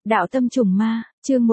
Đạo tâm trùng ma, chương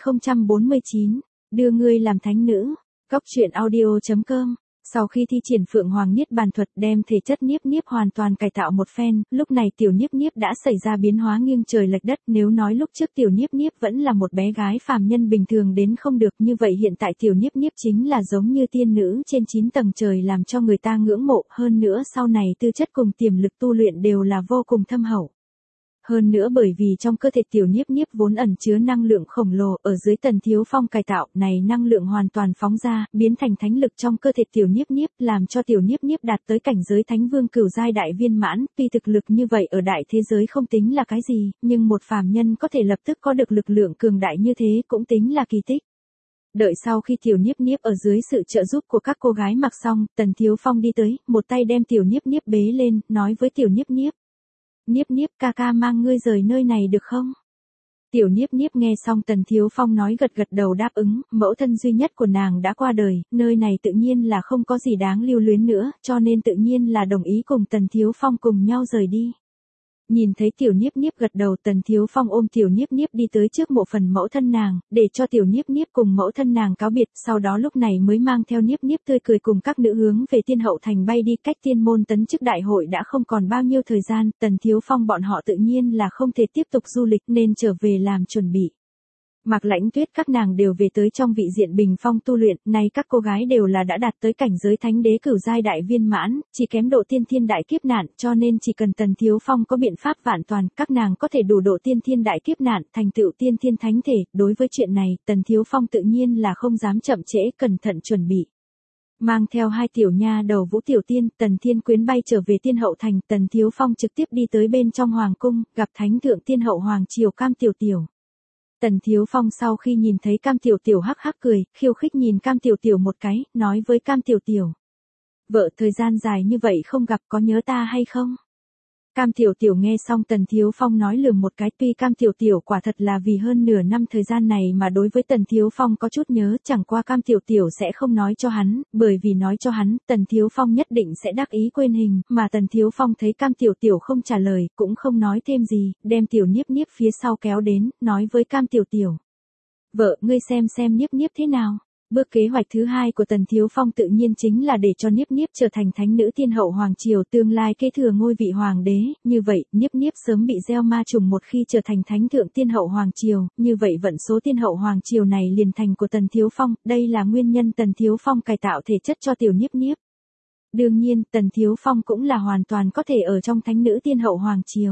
1049, đưa ngươi làm thánh nữ. Góc truyện audio.com. Sau khi thi triển Phượng Hoàng Niết Bàn thuật đem thể chất Niếp Niếp hoàn toàn cải tạo một phen, lúc này tiểu Niếp Niếp đã xảy ra biến hóa nghiêng trời lệch đất. Nếu nói lúc trước tiểu Niếp Niếp vẫn là một bé gái phàm nhân bình thường đến không được, như vậy hiện tại tiểu Niếp Niếp chính là giống như tiên nữ trên 9 tầng trời, làm cho người ta ngưỡng mộ. Hơn nữa sau này tư chất cùng tiềm lực tu luyện đều là vô cùng thâm hậu. Hơn nữa bởi vì trong cơ thể tiểu Niếp Niếp vốn ẩn chứa năng lượng khổng lồ, ở dưới Tần Thiếu Phong cải tạo này năng lượng hoàn toàn phóng ra, biến thành thánh lực trong cơ thể tiểu Niếp Niếp, làm cho tiểu Niếp Niếp đạt tới cảnh giới thánh vương cửu giai đại viên mãn. Tuy thực lực như vậy ở đại thế giới không tính là cái gì, nhưng một phàm nhân có thể lập tức có được lực lượng cường đại như thế cũng tính là kỳ tích. Đợi sau khi tiểu Niếp Niếp ở dưới sự trợ giúp của các cô gái mặc xong, Tần Thiếu Phong đi tới, một tay đem tiểu Niếp Niếp bế lên, nói với tiểu Niếp Niếp: Niếp Niếp, ca ca mang ngươi rời nơi này được không? Tiểu Niếp Niếp nghe xong Tần Thiếu Phong nói gật gật đầu đáp ứng. Mẫu thân duy nhất của nàng đã qua đời, nơi này tự nhiên là không có gì đáng lưu luyến nữa, cho nên tự nhiên là đồng ý cùng Tần Thiếu Phong cùng nhau rời đi. Nhìn thấy tiểu Niếp Niếp gật đầu, Tần Thiếu Phong ôm tiểu Niếp Niếp đi tới trước mộ phần mẫu thân nàng, để cho tiểu Niếp Niếp cùng mẫu thân nàng cáo biệt, sau đó lúc này mới mang theo Niếp Niếp tươi cười cùng các nữ hướng về Tiên Hậu Thành bay đi. Cách tiên môn tấn chức đại hội đã không còn bao nhiêu thời gian, Tần Thiếu Phong bọn họ tự nhiên là không thể tiếp tục du lịch nên trở về làm chuẩn bị. Mạc Lãnh Tuyết các nàng đều về tới trong vị diện bình phong tu luyện, nay các cô gái đều là đã đạt tới cảnh giới thánh đế cửu giai đại viên mãn, chỉ kém độ tiên thiên đại kiếp nạn, cho nên chỉ cần Tần Thiếu Phong có biện pháp vạn toàn, các nàng có thể đủ độ tiên thiên đại kiếp nạn, thành tựu tiên thiên thánh thể. Đối với chuyện này, Tần Thiếu Phong tự nhiên là không dám chậm trễ, cẩn thận chuẩn bị. Mang theo hai tiểu nha đầu Vũ Tiểu Tiên, Tần Thiên Quyến bay trở về Tiên Hậu Thành, Tần Thiếu Phong trực tiếp đi tới bên trong hoàng cung, gặp thánh thượng Tiên Hậu Hoàng Triều Cam Tiểu Tiểu. Tần Thiếu Phong sau khi nhìn thấy Cam Tiểu Tiểu hắc hắc cười, khiêu khích nhìn Cam Tiểu Tiểu một cái, nói với Cam Tiểu Tiểu: Vợ, thời gian dài như vậy không gặp, có nhớ ta hay không? Cam Tiểu Tiểu nghe xong Tần Thiếu Phong nói lườm một cái, tuy Cam Tiểu Tiểu quả thật là vì hơn nửa năm thời gian này mà đối với Tần Thiếu Phong có chút nhớ, chẳng qua Cam Tiểu Tiểu sẽ không nói cho hắn, bởi vì nói cho hắn, Tần Thiếu Phong nhất định sẽ đắc ý quên hình, mà Tần Thiếu Phong thấy Cam Tiểu Tiểu không trả lời, cũng không nói thêm gì, đem tiểu Niếp Niếp phía sau kéo đến, nói với Cam Tiểu Tiểu: Vợ, ngươi xem Niếp Niếp thế nào? Bước kế hoạch thứ hai của Tần Thiếu Phong tự nhiên chính là để cho Niếp Niếp trở thành thánh nữ Tiên Hậu Hoàng Triều, tương lai kế thừa ngôi vị hoàng đế. Như vậy, Niếp Niếp sớm bị gieo ma trùng, một khi trở thành thánh thượng Tiên Hậu Hoàng Triều, như vậy vận số Tiên Hậu Hoàng Triều này liền thành của Tần Thiếu Phong. Đây là nguyên nhân Tần Thiếu Phong cải tạo thể chất cho tiểu Niếp Niếp. Đương nhiên, Tần Thiếu Phong cũng là hoàn toàn có thể ở trong thánh nữ Tiên Hậu Hoàng Triều.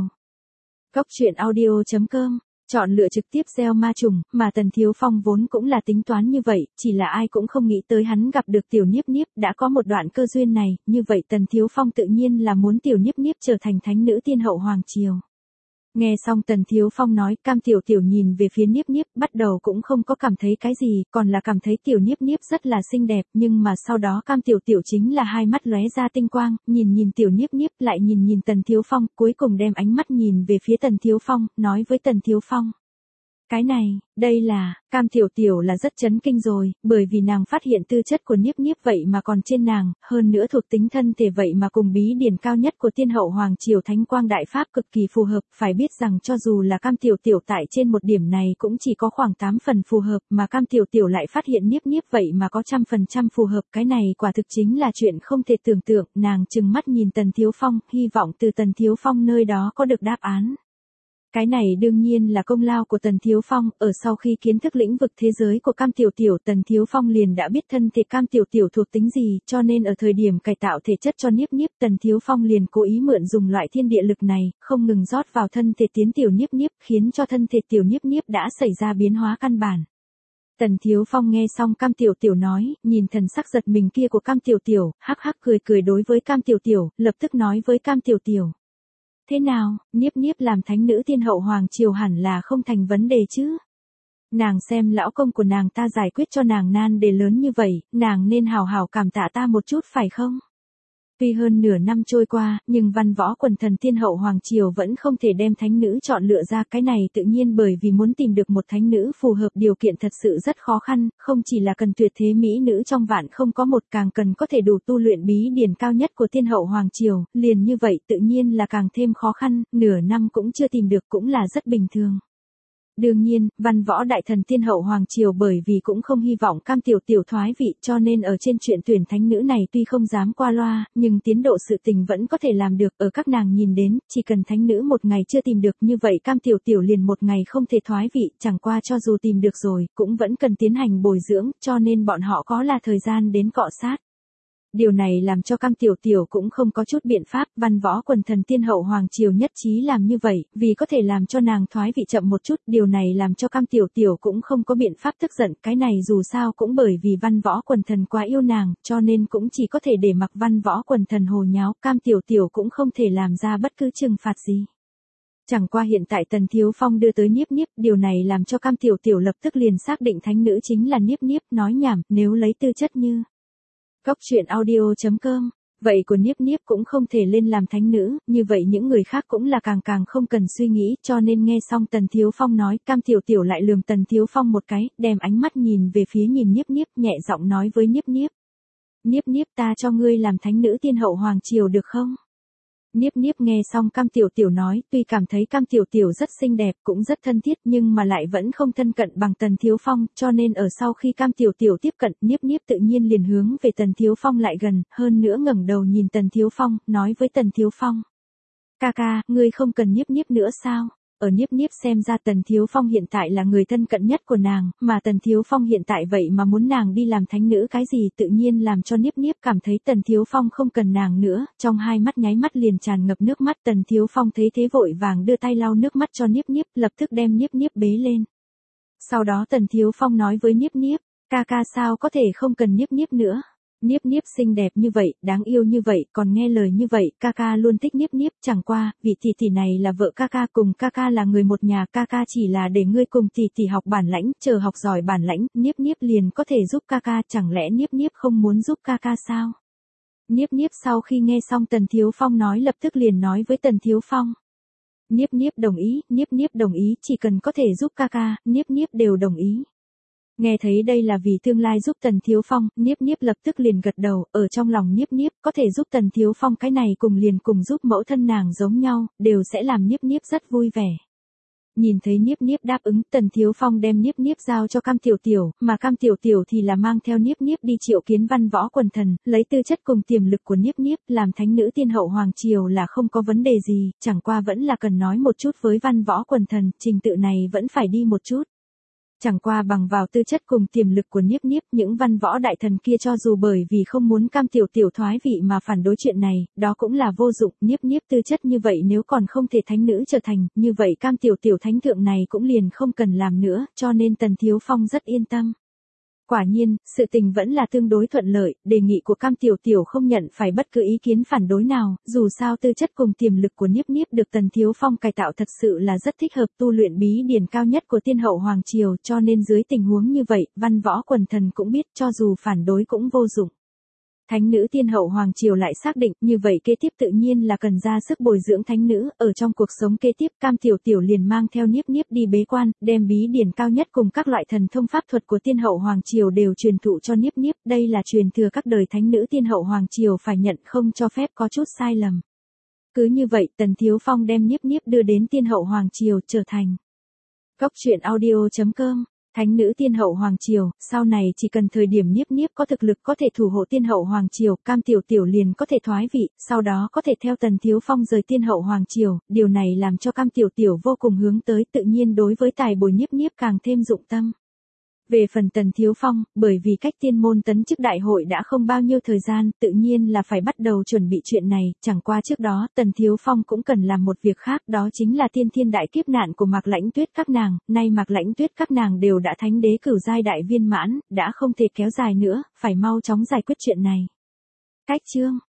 Góc truyện audio.com. Chọn lựa trực tiếp gieo ma trùng, mà Tần Thiếu Phong vốn cũng là tính toán như vậy, chỉ là ai cũng không nghĩ tới hắn gặp được tiểu Niếp Niếp, đã có một đoạn cơ duyên này, như vậy Tần Thiếu Phong tự nhiên là muốn tiểu Niếp Niếp trở thành thánh nữ Tiên Hậu Hoàng Triều. Nghe xong Tần Thiếu Phong nói, Cam Tiểu Tiểu nhìn về phía Niếp Niếp, bắt đầu cũng không có cảm thấy cái gì, còn là cảm thấy tiểu Niếp Niếp rất là xinh đẹp, nhưng mà sau đó Cam Tiểu Tiểu chính là hai mắt lóe ra tinh quang, nhìn tiểu Niếp Niếp, lại nhìn Tần Thiếu Phong, cuối cùng đem ánh mắt nhìn về phía Tần Thiếu Phong, nói với Tần Thiếu Phong: Cái này, đây là, Cam Tiểu Tiểu là rất chấn kinh rồi, bởi vì nàng phát hiện tư chất của Niếp Niếp vậy mà còn trên nàng, hơn nữa thuộc tính thân thể vậy mà cùng bí điển cao nhất của Tiên Hậu Hoàng Triều Thánh Quang Đại Pháp cực kỳ phù hợp, phải biết rằng cho dù là Cam Tiểu Tiểu tại trên một điểm này cũng chỉ có khoảng 8 phần phù hợp, mà Cam Tiểu Tiểu lại phát hiện Niếp Niếp vậy mà có 100% phù hợp, cái này quả thực chính là chuyện không thể tưởng tượng. Nàng trừng mắt nhìn Tần Thiếu Phong, hy vọng từ Tần Thiếu Phong nơi đó có được đáp án. Cái này đương nhiên là công lao của Tần Thiếu Phong, ở sau khi kiến thức lĩnh vực thế giới của Cam Tiểu Tiểu, Tần Thiếu Phong liền đã biết thân thể Cam Tiểu Tiểu thuộc tính gì, cho nên ở thời điểm cải tạo thể chất cho Niếp Niếp, Tần Thiếu Phong liền cố ý mượn dùng loại thiên địa lực này, không ngừng rót vào thân thể tiến tiểu Niếp Niếp, khiến cho thân thể tiểu Niếp Niếp đã xảy ra biến hóa căn bản. Tần Thiếu Phong nghe xong Cam Tiểu Tiểu nói, nhìn thần sắc giật mình kia của Cam Tiểu Tiểu, hắc hắc cười đối với Cam Tiểu Tiểu, lập tức nói với Cam Tiểu Tiểu: Thế nào, Niếp Niếp làm thánh nữ Tiên Hậu Hoàng Triều hẳn là không thành vấn đề chứ? Nàng xem lão công của nàng ta giải quyết cho nàng nan đề lớn như vậy, nàng nên hào hào cảm tạ ta một chút phải không? Tuy hơn nửa năm trôi qua, nhưng văn võ quần thần Tiên Hậu Hoàng Triều vẫn không thể đem thánh nữ chọn lựa ra, cái này tự nhiên bởi vì muốn tìm được một thánh nữ phù hợp điều kiện thật sự rất khó khăn, không chỉ là cần tuyệt thế mỹ nữ trong vạn không có một, càng cần có thể đủ tu luyện bí điển cao nhất của Tiên Hậu Hoàng Triều, liền như vậy tự nhiên là càng thêm khó khăn, nửa năm cũng chưa tìm được cũng là rất bình thường. Đương nhiên, văn võ đại thần tiên hậu hoàng triều bởi vì cũng không hy vọng Cam Tiểu Tiểu thoái vị cho nên ở trên chuyện tuyển thánh nữ này tuy không dám qua loa, nhưng tiến độ sự tình vẫn có thể làm được. Ở các nàng nhìn đến, chỉ cần thánh nữ một ngày chưa tìm được như vậy Cam Tiểu Tiểu liền một ngày không thể thoái vị, chẳng qua cho dù tìm được rồi, cũng vẫn cần tiến hành bồi dưỡng, cho nên bọn họ có là thời gian đến cọ sát. Điều này làm cho Cam Tiểu Tiểu cũng không có chút biện pháp, văn võ quần thần tiên hậu hoàng triều nhất trí làm như vậy, vì có thể làm cho nàng thoái vị chậm một chút, điều này làm cho Cam Tiểu Tiểu cũng không có biện pháp tức giận, cái này dù sao cũng bởi vì văn võ quần thần quá yêu nàng, cho nên cũng chỉ có thể để mặc văn võ quần thần hồ nháo, Cam Tiểu Tiểu cũng không thể làm ra bất cứ trừng phạt gì. Chẳng qua hiện tại Tần Thiếu Phong đưa tới Niếp Niếp, điều này làm cho Cam Tiểu Tiểu lập tức liền xác định thánh nữ chính là Niếp Niếp, nói nhảm, nếu lấy tư chất như Cóc truyện audio.com, vậy của Niếp Niếp cũng không thể lên làm thánh nữ, như vậy những người khác cũng là càng không cần suy nghĩ, cho nên nghe xong Tần Thiếu Phong nói, Cam Tiểu Tiểu lại lườm Tần Thiếu Phong một cái, đem ánh mắt nhìn về phía nhìn Niếp Niếp, nhẹ giọng nói với Niếp Niếp. Niếp Niếp, ta cho ngươi làm thánh nữ tiên hậu hoàng triều được không? Niếp Niếp nghe xong Cam Tiểu Tiểu nói, tuy cảm thấy Cam Tiểu Tiểu rất xinh đẹp, cũng rất thân thiết nhưng mà lại vẫn không thân cận bằng Tần Thiếu Phong, cho nên ở sau khi Cam Tiểu Tiểu tiếp cận, Niếp Niếp tự nhiên liền hướng về Tần Thiếu Phong lại gần, hơn nữa ngẩng đầu nhìn Tần Thiếu Phong, nói với Tần Thiếu Phong. Ca ca, ngươi không cần Niếp Niếp nữa sao? Ở Niếp Niếp xem ra Tần Thiếu Phong hiện tại là người thân cận nhất của nàng, mà Tần Thiếu Phong hiện tại vậy mà muốn nàng đi làm thánh nữ cái gì tự nhiên làm cho Niếp Niếp cảm thấy Tần Thiếu Phong không cần nàng nữa, trong hai mắt nháy mắt liền tràn ngập nước mắt. Tần Thiếu Phong thấy thế vội vàng đưa tay lau nước mắt cho Niếp Niếp, lập tức đem Niếp Niếp bế lên. Sau đó Tần Thiếu Phong nói với Niếp Niếp, ca ca sao có thể không cần Niếp Niếp nữa. Niếp Niếp xinh đẹp như vậy, đáng yêu như vậy, còn nghe lời như vậy, ca ca luôn thích Niếp Niếp, chẳng qua, vị tỷ tỷ này là vợ ca ca, cùng ca ca là người một nhà, ca ca chỉ là để ngươi cùng tỷ tỷ học bản lãnh, chờ học giỏi bản lãnh, Niếp Niếp liền có thể giúp ca ca, chẳng lẽ Niếp Niếp không muốn giúp ca ca sao? Niếp Niếp sau khi nghe xong Tần Thiếu Phong nói lập tức liền nói với Tần Thiếu Phong. Niếp Niếp đồng ý, chỉ cần có thể giúp ca ca, Niếp Niếp đều đồng ý. Nghe thấy đây là vì tương lai giúp Tần Thiếu Phong, Niếp Niếp lập tức liền gật đầu, ở trong lòng Niếp Niếp có thể giúp Tần Thiếu Phong cái này cùng giúp mẫu thân nàng giống nhau, đều sẽ làm Niếp Niếp rất vui vẻ. Nhìn thấy Niếp Niếp đáp ứng, Tần Thiếu Phong đem Niếp Niếp giao cho Cam Tiểu Tiểu, mà Cam Tiểu Tiểu thì là mang theo Niếp Niếp đi triệu kiến văn võ quần thần, lấy tư chất cùng tiềm lực của Niếp Niếp, làm thánh nữ tiên hậu hoàng triều là không có vấn đề gì, chẳng qua vẫn là cần nói một chút với văn võ quần thần, trình tự này vẫn phải đi một chút. Chẳng qua bằng vào tư chất cùng tiềm lực của Niếp Niếp, những văn võ đại thần kia cho dù bởi vì không muốn Cam Tiểu Tiểu thoái vị mà phản đối chuyện này, đó cũng là vô dụng. Niếp Niếp tư chất như vậy nếu còn không thể thánh nữ trở thành, như vậy Cam Tiểu Tiểu thánh thượng này cũng liền không cần làm nữa, cho nên Tần Thiếu Phong rất yên tâm. Quả nhiên, sự tình vẫn là tương đối thuận lợi, đề nghị của Cam Tiểu Tiểu không nhận phải bất cứ ý kiến phản đối nào, dù sao tư chất cùng tiềm lực của Niếp Niếp được Tần Thiếu Phong cải tạo thật sự là rất thích hợp tu luyện bí điển cao nhất của tiên hậu hoàng triều, cho nên dưới tình huống như vậy, văn võ quần thần cũng biết cho dù phản đối cũng vô dụng. Thánh nữ tiên hậu hoàng triều lại xác định, như vậy kế tiếp tự nhiên là cần ra sức bồi dưỡng thánh nữ, ở trong cuộc sống kế tiếp Cam Tiểu Tiểu liền mang theo Niếp Niếp đi bế quan, đem bí điển cao nhất cùng các loại thần thông pháp thuật của tiên hậu hoàng triều đều truyền thụ cho Niếp Niếp, đây là truyền thừa các đời thánh nữ tiên hậu hoàng triều phải nhận, không cho phép có chút sai lầm. Cứ như vậy, Tần Thiếu Phong đem Niếp Niếp đưa đến tiên hậu hoàng triều trở thành Cóc truyện audio.com. Thánh nữ tiên hậu hoàng triều, sau này chỉ cần thời điểm Niếp Niếp có thực lực có thể thủ hộ tiên hậu hoàng triều, Cam Tiểu Tiểu liền có thể thoái vị, sau đó có thể theo Tần Thiếu Phong rời tiên hậu hoàng triều, điều này làm cho Cam Tiểu Tiểu vô cùng hướng tới, tự nhiên đối với tài bồi Niếp Niếp càng thêm dụng tâm. Về phần Tần Thiếu Phong, bởi vì cách tiên môn tấn chức đại hội đã không bao nhiêu thời gian, tự nhiên là phải bắt đầu chuẩn bị chuyện này, chẳng qua trước đó, Tần Thiếu Phong cũng cần làm một việc khác, đó chính là tiên thiên đại kiếp nạn của Mạc Lãnh Tuyết các nàng, nay Mạc Lãnh Tuyết các nàng đều đã thánh đế cửu giai đại viên mãn, đã không thể kéo dài nữa, phải mau chóng giải quyết chuyện này. Cách chương